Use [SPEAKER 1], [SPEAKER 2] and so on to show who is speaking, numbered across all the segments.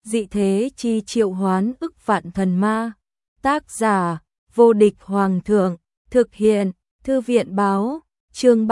[SPEAKER 1] dị thế chi triệu hoán ức vạn thần ma. Tác giả, vô địch hoàng thượng, thực hiện, thư viện báo, chương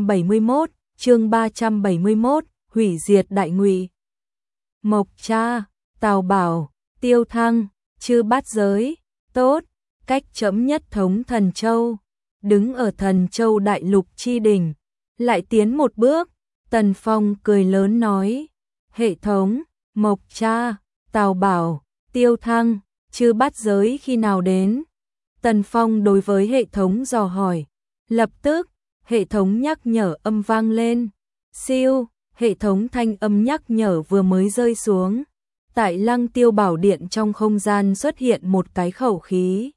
[SPEAKER 1] 371, hủy diệt đại ngụy. Mộc Cha, Tào Bảo, Tiêu Thăng, Chư Bát Giới, tốt, cách chấm nhất thống Thần Châu, đứng ở Thần Châu đại lục chi đỉnh, lại tiến một bước, Tần Phong cười lớn nói, hệ thống, Mộc Cha, Tào Bảo, Tiêu Thăng, Chư Bát Giới khi nào đến? Tần Phong đối với hệ thống dò hỏi, lập tức, hệ thống nhắc nhở âm vang lên, siêu, hệ thống thanh âm nhắc nhở vừa mới rơi xuống. Tại Lăng Tiêu Bảo Điện trong không gian xuất hiện một cái khẩu khí.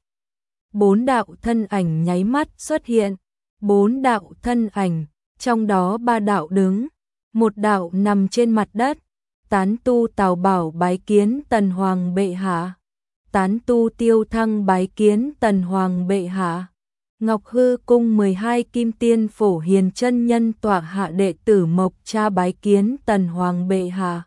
[SPEAKER 1] 4 đạo thân ảnh nháy mắt xuất hiện, 4 đạo thân ảnh, trong đó 3 đạo đứng, 1 đạo nằm trên mặt đất. Tán tu Tào Bảo bái kiến Tần Hoàng bệ hạ. Tán tu Tiêu Thăng bái kiến Tần Hoàng bệ hạ. Ngọc Hư cung 12 kim tiên phổ hiền chân nhân tọa hạ đệ tử Mộc Cha bái kiến Tần Hoàng bệ hạ.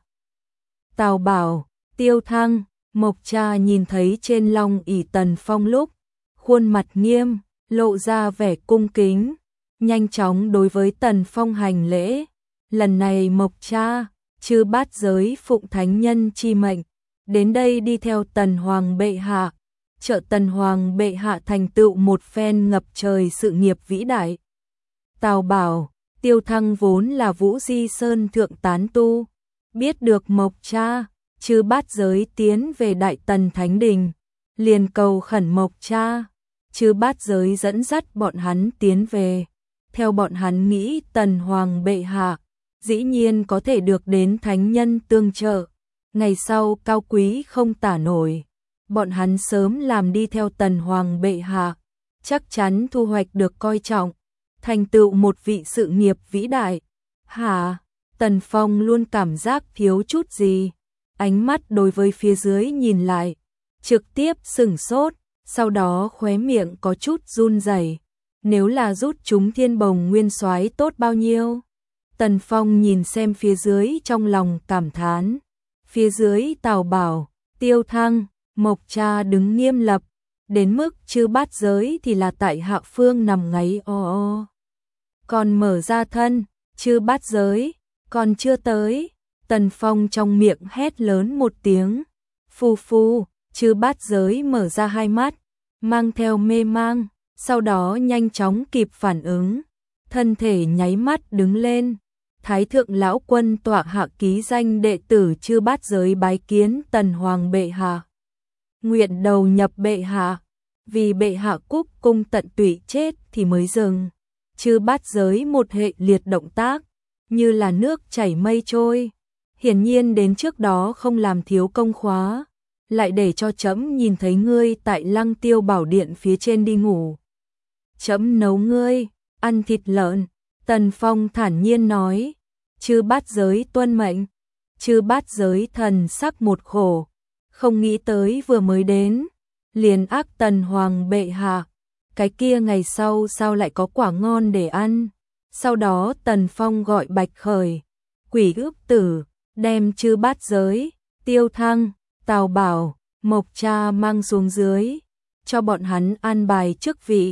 [SPEAKER 1] Tào Bảo, Tiêu Thăng, Mộc Cha nhìn thấy trên long ỷ Tần Phong lúc, khuôn mặt nghiêm, lộ ra vẻ cung kính, nhanh chóng đối với Tần Phong hành lễ. Lần này Mộc Cha, Chư Bát Giới phụng thánh nhân chi mệnh, đến đây đi theo Tần Hoàng bệ hạ, trợ Tần Hoàng bệ hạ thành tựu một phen ngập trời sự nghiệp vĩ đại. Tào Bảo, Tiêu Thăng vốn là Vũ Di Sơn thượng tán tu, biết được Mộc Cha, Chư Bát Giới tiến về Đại Tần Thánh Đình, liền cầu khẩn Mộc Cha, Chư Bát Giới dẫn dắt bọn hắn tiến về. Theo bọn hắn nghĩ Tần Hoàng bệ hạ, dĩ nhiên có thể được đến thánh nhân tương trợ, ngày sau cao quý không tả nổi. Bọn hắn sớm làm đi theo Tần Hoàng bệ hạ, chắc chắn thu hoạch được coi trọng, thành tựu một vị sự nghiệp vĩ đại. Hả? Tần Phong luôn cảm giác thiếu chút gì, ánh mắt đối với phía dưới nhìn lại, trực tiếp sửng sốt, sau đó khóe miệng có chút run rẩy. Nếu là rút chúng Thiên Bồng Nguyên Soái tốt bao nhiêu? Tần Phong nhìn xem phía dưới trong lòng cảm thán. Phía dưới Tào Bảo, Tiêu Thăng, Mộc Cha đứng nghiêm lập, đến mức Chư Bát Giới thì là tại hạ phương nằm ngáy o. Còn mở ra thân, Chư Bát Giới, còn chưa tới. Tần Phong trong miệng hét lớn một tiếng. Phù phù, Chư Bát Giới mở ra hai mắt, mang theo mê mang, sau đó nhanh chóng kịp phản ứng. Thân thể nháy mắt đứng lên. Thái thượng lão quân tọa hạ ký danh đệ tử Chư Bát Giới bái kiến Tần Hoàng bệ hạ. Nguyện đầu nhập bệ hạ, vì bệ hạ cúc cung tận tụy chết thì mới dừng. Chư Bát Giới một hệ liệt động tác, như là nước chảy mây trôi. Hiển nhiên đến trước đó không làm thiếu công khóa, lại để cho trẫm nhìn thấy ngươi tại Lăng Tiêu Bảo Điện phía trên đi ngủ. Trẫm nấu ngươi, ăn thịt lợn. Tần Phong thản nhiên nói. Chư Bát Giới tuân mệnh. Chư Bát Giới thần sắc một khổ, không nghĩ tới vừa mới đến, liền ác Tần Hoàng bệ hạ, cái kia ngày sau sao lại có quả ngon để ăn. Sau đó Tần Phong gọi Bạch Khởi, Quỷ Ước Tử, đem Chư Bát Giới, Tiêu Thăng, Tào Bảo, Mộc Cha mang xuống dưới, cho bọn hắn an bài chức vị.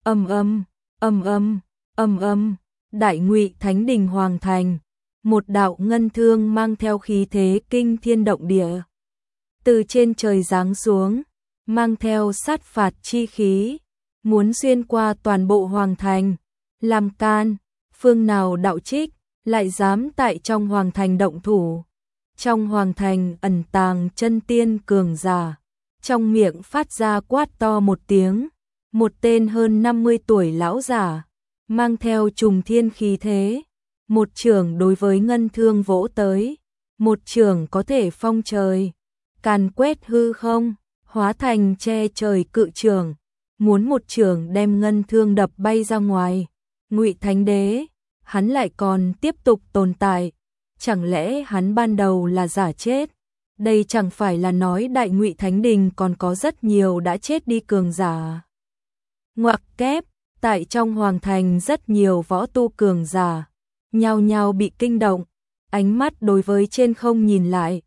[SPEAKER 1] Đại Ngụy Thánh Đình Hoàng thành, một đạo ngân thương mang theo khí thế kinh thiên động địa, từ trên trời giáng xuống, mang theo sát phạt chi khí, muốn xuyên qua toàn bộ hoàng thành, làm can, phương nào đạo trích, lại dám tại trong hoàng thành động thủ. Trong hoàng thành ẩn tàng chân tiên cường giả, trong miệng phát ra quát to một tiếng, một tên hơn 50 tuổi lão giả, mang theo trùng thiên khí thế, một chưởng đối với ngân thương vỗ tới, một chưởng có thể phong trời, càn quét hư không, hóa thành che trời cự chưởng, muốn một chưởng đem ngân thương đập bay ra ngoài. Ngụy Thánh Đế, hắn lại còn tiếp tục tồn tại, chẳng lẽ hắn ban đầu là giả chết? Đây chẳng phải là nói Đại Ngụy Thánh Đình còn có rất nhiều đã chết đi cường giả. Ngoặc kép, tại trong hoàng thành rất nhiều võ tu cường giả, nhao nhao bị kinh động, ánh mắt đối với trên không nhìn lại,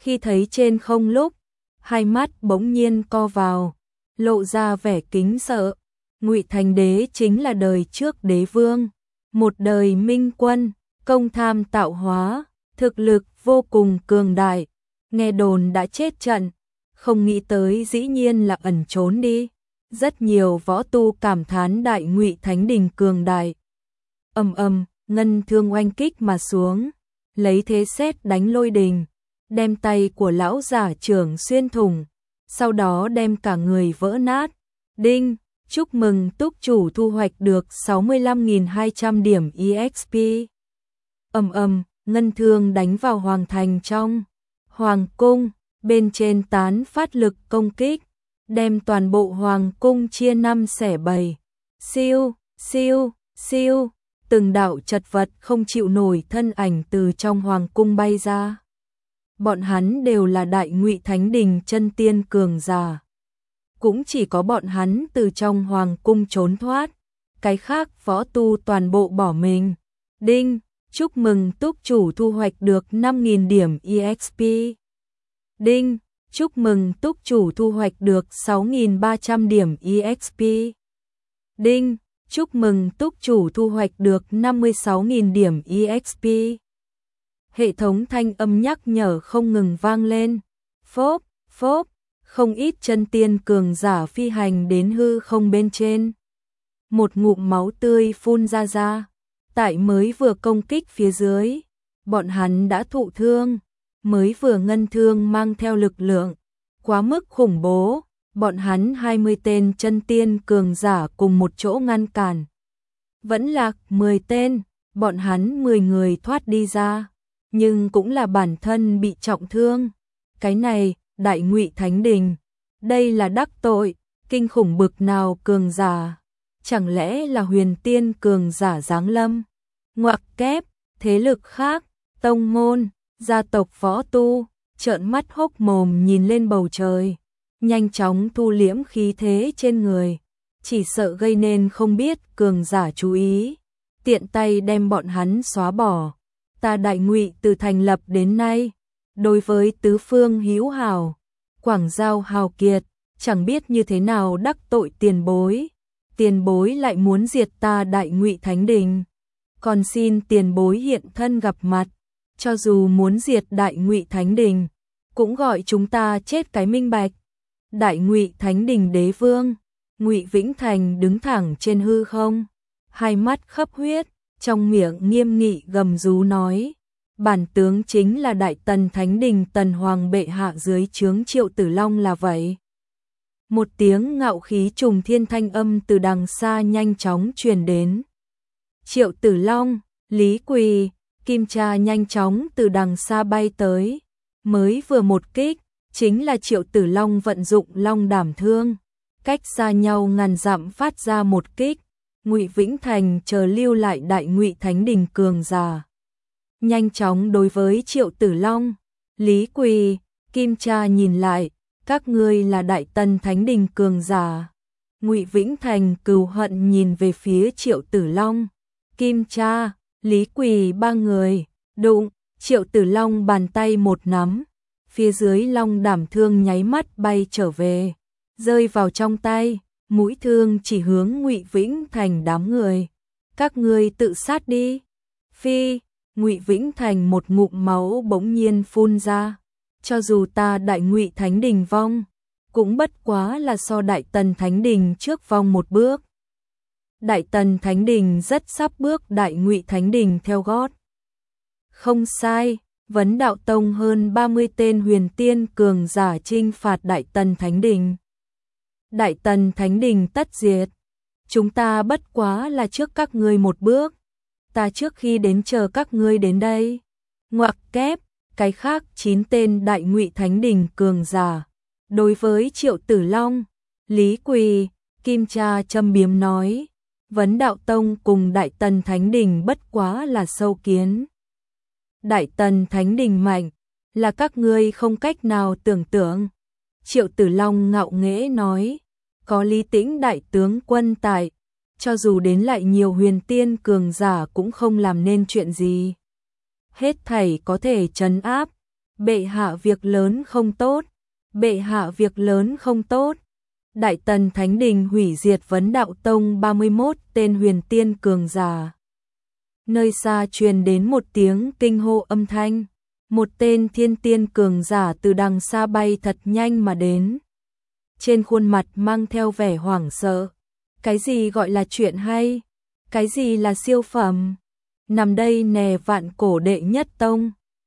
[SPEAKER 1] Khi thấy trên không lúc, hai mắt bỗng nhiên co vào, lộ ra vẻ kính sợ. Ngụy Thánh Đế chính là đời trước đế vương, một đời minh quân, công tham tạo hóa, thực lực vô cùng cường đại, nghe đồn đã chết trận, không nghĩ tới dĩ nhiên là ẩn trốn đi. Rất nhiều võ tu cảm thán đại Ngụy Thánh Đình cường đại. Ầm ầm, ngân thương oanh kích mà xuống, lấy thế sét đánh lôi đình, đem tay của lão giả trưởng xuyên thủng, sau đó đem cả người vỡ nát. Đinh, chúc mừng túc chủ thu hoạch được 65.200 điểm EXP. Ầm ầm, ngân thương đánh vào hoàng thành trong hoàng cung, bên trên tán phát lực công kích, đem toàn bộ hoàng cung chia năm xẻ bảy. Siêu, siêu, siêu, từng đạo chật vật không chịu nổi thân ảnh từ trong hoàng cung bay ra. Bọn hắn đều là đại Ngụy Thánh Đình chân tiên cường giả. Cũng chỉ có bọn hắn từ trong hoàng cung trốn thoát, cái khác võ tu toàn bộ bỏ mình. Đinh, chúc mừng túc chủ thu hoạch được 5.000 điểm EXP. Đinh, chúc mừng túc chủ thu hoạch được 6.300 điểm EXP. Đinh, chúc mừng túc chủ thu hoạch được 56.000 điểm EXP. Hệ thống thanh âm nhắc nhở không ngừng vang lên. Phốp, phốp, không ít chân tiên cường giả phi hành đến hư không bên trên. Một ngụm máu tươi phun ra. Tại mới vừa công kích phía dưới, bọn hắn đã thụ thương, mới vừa ngân thương mang theo lực lượng quá mức khủng bố, bọn hắn 20 tên chân tiên cường giả cùng một chỗ ngăn cản. Vẫn lạc 10 tên, bọn hắn 10 người thoát đi ra, nhưng cũng là bản thân bị trọng thương. Cái này, đại Ngụy Thánh Đình, đây là đắc tội kinh khủng bực nào cường giả? Chẳng lẽ là huyền tiên cường giả giáng lâm? Ngoặc kép, thế lực khác, tông môn, gia tộc võ tu, trợn mắt hốc mồm nhìn lên bầu trời, nhanh chóng thu liễm khí thế trên người, chỉ sợ gây nên không biết cường giả chú ý, tiện tay đem bọn hắn xóa bỏ. Ta đại Ngụy từ thành lập đến nay, đối với tứ phương hữu hảo, quảng giao hào kiệt, chẳng biết như thế nào đắc tội tiền bối lại muốn diệt ta đại Ngụy Thánh Đình. Còn xin tiền bối hiện thân gặp mặt, cho dù muốn diệt đại Ngụy Thánh Đình, cũng gọi chúng ta chết cái minh bạch. Đại Ngụy Thánh Đình đế vương, Ngụy Vĩnh Thành đứng thẳng trên hư không, hai mắt khấp huyết, trong miệng nghiêm nghị gầm rú nói: bản tướng chính là Đại Tần Thánh Đình Tần Hoàng bệ hạ dưới trướng Triệu Tử Long là vậy. Một tiếng ngạo khí trùng thiên thanh âm từ đằng xa nhanh chóng truyền đến. Triệu Tử Long, Lý Quỳ, Kim Cha nhanh chóng từ đằng xa bay tới, mới vừa một kích, chính là Triệu Tử Long vận dụng Long Đảm Thương, cách xa nhau ngàn dặm phát ra một kích. Ngụy Vĩnh Thành chờ lưu lại đại Ngụy Thánh Đình cường giả, nhanh chóng đối với Triệu Tử Long, Lý Quỳ, Kim Cha nhìn lại, các ngươi là Đại Tần Thánh Đình cường giả. Ngụy Vĩnh Thành cừu hận nhìn về phía Triệu Tử Long, Kim Cha, Lý Quỳ ba người, đụng, Triệu Tử Long bàn tay một nắm, phía dưới Long Đảm Thương nháy mắt bay trở về, rơi vào trong tay, mũi thương chỉ hướng Ngụy Vĩnh Thành đám người. Các ngươi tự sát đi. Phi, Ngụy Vĩnh Thành một ngụm máu bỗng nhiên phun ra. Cho dù ta đại Ngụy Thánh Đình vong, cũng bất quá là so Đại Tần Thánh Đình trước vong một bước. Đại Tần Thánh Đình rất sắp bước đại Ngụy Thánh Đình theo gót. Không sai, Vấn Đạo Tông hơn 30 tên huyền tiên cường giả chinh phạt Đại Tần Thánh Đình. Đại Tần Thánh Đình tất diệt. Chúng ta bất quá là trước các ngươi một bước. Ta trước khi đến chờ các ngươi đến đây. Ngoặc kép, cái khác 9 tên đại Ngụy Thánh Đình cường giả. Đối với Triệu Tử Long, Lý Quỳ, Kim Cha châm biếm nói, Vấn Đạo Tông cùng Đại Tần Thánh Đình bất quá là sâu kiến. Đại Tần Thánh Đình mạnh, là các ngươi không cách nào tưởng tượng. Triệu Tử Long ngạo nghễ nói, có Lý Tĩnh đại tướng quân tại, cho dù đến lại nhiều huyền tiên cường giả cũng không làm nên chuyện gì. Hết thảy có thể trấn áp, Bệ hạ việc lớn không tốt, bệ hạ việc lớn không tốt. Đại Tần Thánh Đình hủy diệt Vấn Đạo Tông 31 tên huyền tiên cường giả. Nơi xa truyền đến một tiếng kinh hô âm thanh, một tên thiên tiên cường giả từ đằng xa bay thật nhanh mà đến. Trên khuôn mặt mang theo vẻ hoảng sợ. Cái gì gọi là chuyện hay? Cái gì là siêu phẩm? Nằm đây nè, Vạn Cổ đệ nhất tông.